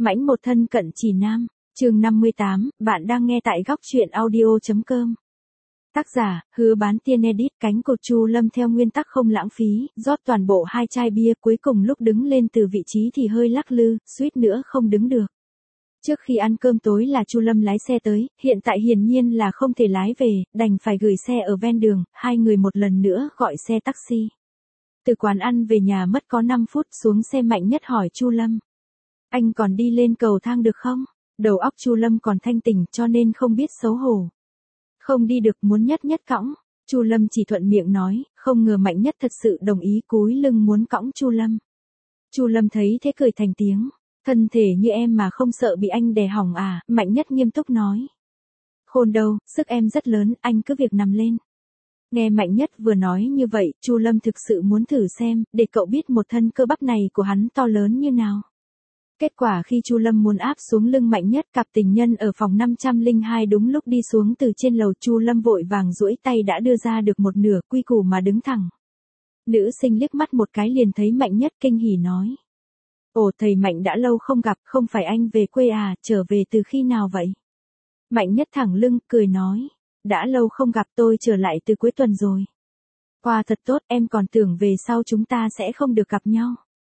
Mãnh một thân cận chỉ nam, chương 58, bạn đang nghe tại góc truyện audio.com. Tác giả, Hứa Bán Tiên Edit. Cánh cột Chu Lâm theo nguyên tắc không lãng phí, rót toàn bộ 2 chai bia, cuối cùng lúc đứng lên từ vị trí thì hơi lắc lư, suýt nữa không đứng được. Trước khi ăn cơm tối là Chu Lâm lái xe tới, hiện tại hiển nhiên là không thể lái về, đành phải gửi xe ở ven đường, hai người một lần nữa gọi xe taxi. Từ quán ăn về nhà mất có 5 phút, xuống xe Mạnh Nhất hỏi Chu Lâm. Anh còn đi lên cầu thang được không? Đầu óc Chu Lâm còn thanh tỉnh cho nên không biết xấu hổ. Không đi được, muốn Nhất Nhất cõng. Chu Lâm chỉ thuận miệng nói, không ngờ Mạnh Nhất thật sự đồng ý cúi lưng muốn cõng Chu Lâm. Chu Lâm thấy thế cười thành tiếng. Thân thể như em mà không sợ bị anh đè hỏng à? Mạnh Nhất nghiêm túc nói. Khôn đâu, sức em rất lớn, anh cứ việc nằm lên. Nghe Mạnh Nhất vừa nói như vậy, Chu Lâm thực sự muốn thử xem, để cậu biết một thân cơ bắp này của hắn to lớn như nào. Kết quả khi Chu Lâm muốn áp xuống lưng Mạnh Nhất, cặp tình nhân ở phòng 502 đúng lúc đi xuống từ trên lầu, Chu Lâm vội vàng duỗi tay đã đưa ra được một nửa, quy củ mà đứng thẳng. Nữ sinh liếc mắt một cái liền thấy Mạnh Nhất, kinh hỉ nói. Ồ, thầy Mạnh đã lâu không gặp, không phải anh về quê à, trở về từ khi nào vậy? Mạnh Nhất thẳng lưng, cười nói. Đã lâu không gặp, tôi trở lại từ cuối tuần rồi. Qua thật tốt, em còn tưởng về sau chúng ta sẽ không được gặp nhau.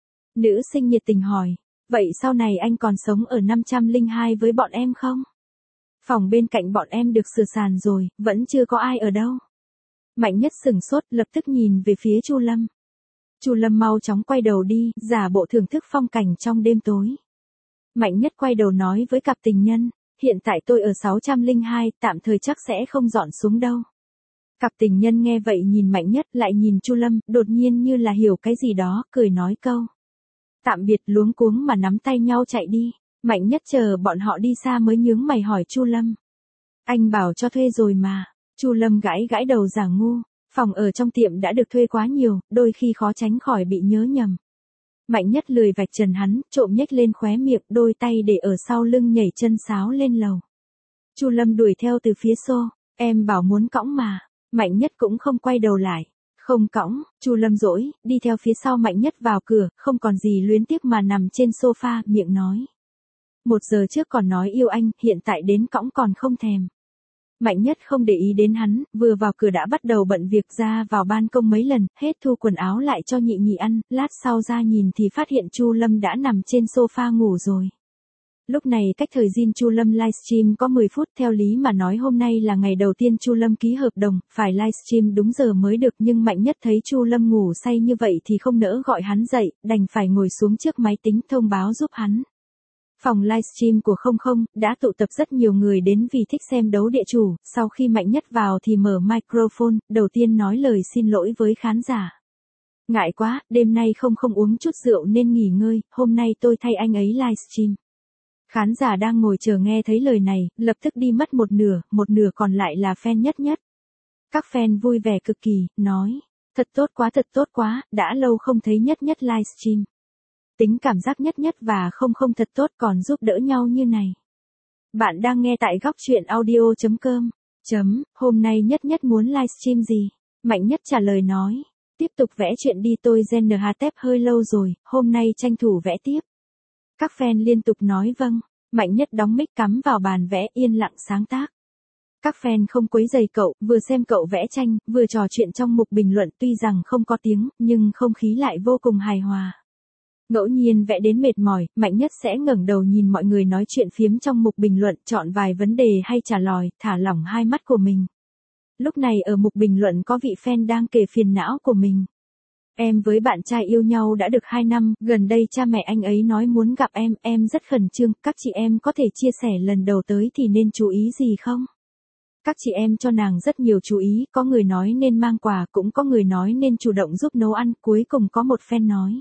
Nữ sinh nhiệt tình hỏi. Vậy sau này anh còn sống ở 502 với bọn em không? Phòng bên cạnh bọn em được sửa sàn rồi, vẫn chưa có ai ở đâu. Mạnh Nhất sửng sốt, lập tức nhìn về phía Chu Lâm. Chu Lâm mau chóng quay đầu đi, giả bộ thưởng thức phong cảnh trong đêm tối. Mạnh Nhất quay đầu nói với cặp tình nhân, hiện tại tôi ở 602, tạm thời chắc sẽ không dọn xuống đâu. Cặp tình nhân nghe vậy nhìn Mạnh Nhất lại nhìn Chu Lâm, đột nhiên như là hiểu cái gì đó, cười nói câu. Tạm biệt, luống cuống mà nắm tay nhau chạy đi. Mạnh Nhất chờ bọn họ đi xa mới nhướng mày hỏi Chu Lâm. Anh bảo cho thuê rồi mà. Chu Lâm gãi gãi đầu giả ngu. Phòng ở trong tiệm đã được thuê quá nhiều, đôi khi khó tránh khỏi bị nhớ nhầm. Mạnh Nhất lười vạch trần hắn, trộm nhếch lên khóe miệng, đôi tay để ở sau lưng nhảy chân sáo lên lầu. Chu Lâm đuổi theo từ phía xô, em bảo muốn cõng mà. Mạnh Nhất cũng không quay đầu lại. Không cõng, Chu Lâm dỗi, đi theo phía sau Mạnh Nhất vào cửa, không còn gì luyến tiếc mà nằm trên sofa, miệng nói. 1 giờ trước còn nói yêu anh, hiện tại đến cõng còn không thèm. Mạnh Nhất không để ý đến hắn, vừa vào cửa đã bắt đầu bận việc, ra vào ban công mấy lần, hết thu quần áo lại cho nhị nhị ăn, lát sau ra nhìn thì phát hiện Chu Lâm đã nằm trên sofa ngủ rồi. Lúc này cách thời gian Chu Lâm livestream có 10 phút, theo lý mà nói hôm nay là ngày đầu tiên Chu Lâm ký hợp đồng, phải livestream đúng giờ mới được, nhưng Mạnh Nhất thấy Chu Lâm ngủ say như vậy thì không nỡ gọi hắn dậy, đành phải ngồi xuống trước máy tính thông báo giúp hắn. Phòng livestream của 00 đã tụ tập rất nhiều người đến vì thích xem đấu địa chủ, sau khi Mạnh Nhất vào thì mở microphone, đầu tiên nói lời xin lỗi với khán giả. Ngại quá, đêm nay không uống chút rượu nên nghỉ ngơi, hôm nay tôi thay anh ấy livestream. Khán giả đang ngồi chờ nghe thấy lời này, lập tức đi mất một nửa còn lại là fan Nhất Nhất. Các fan vui vẻ cực kỳ, nói, thật tốt quá, đã lâu không thấy Nhất Nhất livestream. Tính cảm giác Nhất Nhất và 00 thật tốt, còn giúp đỡ nhau như này. Bạn đang nghe tại góc truyện audio.com. Hôm nay Nhất Nhất muốn livestream gì? Mạnh Nhất trả lời nói, tiếp tục vẽ chuyện đi, tôi gen NHTep hơi lâu rồi, hôm nay tranh thủ vẽ tiếp. Các fan liên tục nói vâng. Mạnh Nhất đóng mic cắm vào bàn vẽ, yên lặng sáng tác. Các fan không quấy rầy cậu, vừa xem cậu vẽ tranh, vừa trò chuyện trong mục bình luận, tuy rằng không có tiếng, nhưng không khí lại vô cùng hài hòa. Ngẫu nhiên vẽ đến mệt mỏi, Mạnh Nhất sẽ ngẩng đầu nhìn mọi người nói chuyện phiếm trong mục bình luận, chọn vài vấn đề hay trả lời, thả lỏng hai mắt của mình. Lúc này ở mục bình luận có vị fan đang kể phiền não của mình. Em với bạn trai yêu nhau đã được 2 năm, gần đây cha mẹ anh ấy nói muốn gặp em rất khẩn trương, các chị em có thể chia sẻ lần đầu tới thì nên chú ý gì không? Các chị em cho nàng rất nhiều chú ý, có người nói nên mang quà, cũng có người nói nên chủ động giúp nấu ăn, cuối cùng có một fan nói.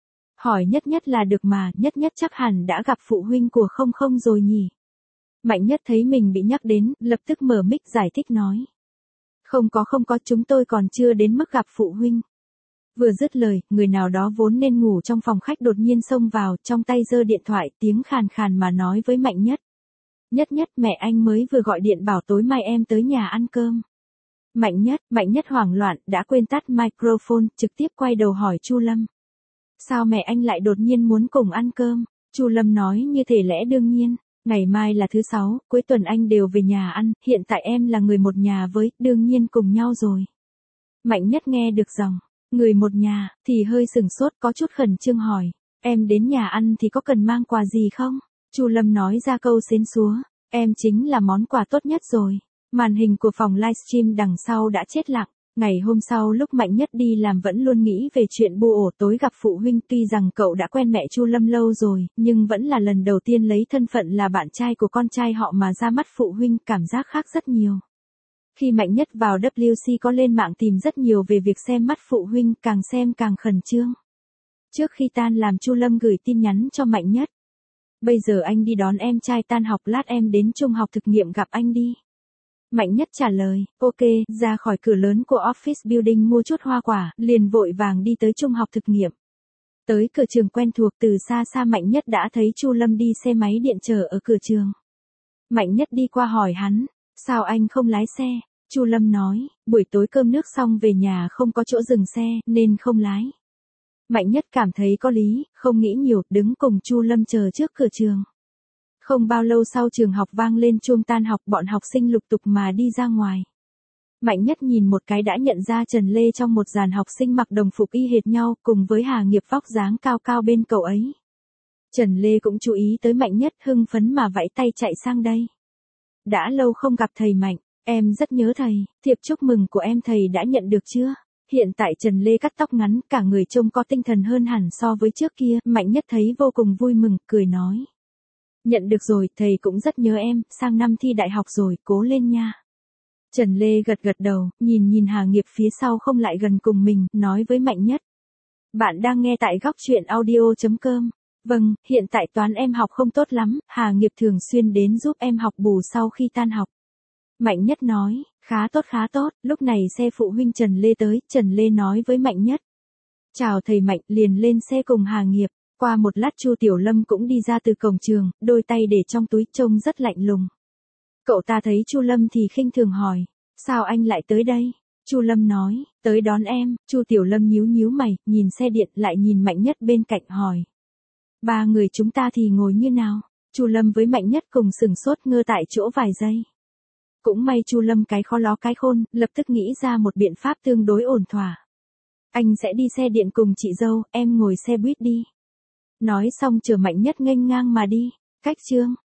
Hỏi Nhất Nhất là được mà, Nhất Nhất chắc hẳn đã gặp phụ huynh của 00 rồi nhỉ? Mạnh Nhất thấy mình bị nhắc đến, lập tức mở mic giải thích nói. Không có, chúng tôi còn chưa đến mức gặp phụ huynh. Vừa dứt lời, người nào đó vốn nên ngủ trong phòng khách đột nhiên xông vào, trong tay giơ điện thoại, tiếng khàn khàn mà nói với Mạnh Nhất. Nhất Nhất, mẹ anh mới vừa gọi điện bảo tối mai em tới nhà ăn cơm. Mạnh Nhất hoảng loạn, đã quên tắt microphone, trực tiếp quay đầu hỏi Chu Lâm. Sao mẹ anh lại đột nhiên muốn cùng ăn cơm? Chu Lâm nói như thể lẽ đương nhiên, ngày mai là thứ sáu, cuối tuần anh đều về nhà ăn, hiện tại em là người một nhà với, đương nhiên cùng nhau rồi. Mạnh Nhất nghe được dòng, người một nhà, thì hơi sửng sốt có chút khẩn trương hỏi, em đến nhà ăn thì có cần mang quà gì không? Chu Lâm nói ra câu xến xúa, em chính là món quà tốt nhất rồi. Màn hình của phòng livestream đằng sau đã chết lặng. Ngày hôm sau lúc Mạnh Nhất đi làm vẫn luôn nghĩ về chuyện bu ổ tối gặp phụ huynh, tuy rằng cậu đã quen mẹ Chu Lâm lâu rồi, nhưng vẫn là lần đầu tiên lấy thân phận là bạn trai của con trai họ mà ra mắt phụ huynh, cảm giác khác rất nhiều. Khi Mạnh Nhất vào WC có lên mạng tìm rất nhiều về việc xem mắt phụ huynh, càng xem càng khẩn trương. Trước khi tan làm Chu Lâm gửi tin nhắn cho Mạnh Nhất. Bây giờ anh đi đón em trai tan học, lát em đến trung học thực nghiệm gặp anh đi. Mạnh Nhất trả lời, ok, ra khỏi cửa lớn của office building mua chút hoa quả, liền vội vàng đi tới trung học thực nghiệm. Tới cửa trường quen thuộc, từ xa xa Mạnh Nhất đã thấy Chu Lâm đi xe máy điện chờ ở cửa trường. Mạnh Nhất đi qua hỏi hắn, sao anh không lái xe? Chu Lâm nói, buổi tối cơm nước xong về nhà không có chỗ dừng xe, nên không lái. Mạnh Nhất cảm thấy có lý, không nghĩ nhiều, đứng cùng Chu Lâm chờ trước cửa trường. Không bao lâu sau trường học vang lên chuông tan học, bọn học sinh lục tục mà đi ra ngoài. Mạnh Nhất nhìn một cái đã nhận ra Trần Lê trong một dàn học sinh mặc đồng phục y hệt nhau, cùng với Hà Nghiệp vóc dáng cao cao bên cậu ấy. Trần Lê cũng chú ý tới Mạnh Nhất, hưng phấn mà vẫy tay chạy sang đây. Đã lâu không gặp thầy Mạnh, em rất nhớ thầy, thiệp chúc mừng của em thầy đã nhận được chưa? Hiện tại Trần Lê cắt tóc ngắn, cả người trông có tinh thần hơn hẳn so với trước kia, Mạnh Nhất thấy vô cùng vui mừng, cười nói. Nhận được rồi, thầy cũng rất nhớ em, sang năm thi đại học rồi, cố lên nha. Trần Lê gật gật đầu, nhìn Hà Nghiệp phía sau không lại gần cùng mình, nói với Mạnh Nhất. Bạn đang nghe tại góc truyện audio.com. Vâng, hiện tại toán em học không tốt lắm, Hà Nghiệp thường xuyên đến giúp em học bù sau khi tan học. Mạnh Nhất nói, khá tốt, lúc này xe phụ huynh Trần Lê tới, Trần Lê nói với Mạnh Nhất. Chào thầy Mạnh, liền lên xe cùng Hà Nghiệp. Qua một lát Chu Tiểu Lâm cũng đi ra từ cổng trường, đôi tay để trong túi, trông rất lạnh lùng. Cậu ta thấy Chu Lâm thì khinh thường hỏi, sao anh lại tới đây? Chu Lâm nói, tới đón em. Chu Tiểu Lâm nhíu mày, nhìn xe điện lại nhìn Mạnh Nhất bên cạnh hỏi. Ba người chúng ta thì ngồi như nào? Chu Lâm với Mạnh Nhất cùng sửng sốt ngơ tại chỗ vài giây. Cũng may Chu Lâm cái khó ló cái khôn, lập tức nghĩ ra một biện pháp tương đối ổn thỏa. Anh sẽ đi xe điện cùng chị dâu, em ngồi xe buýt đi. Nói xong chờ Mạnh Nhất nghênh ngang mà đi. Cách chương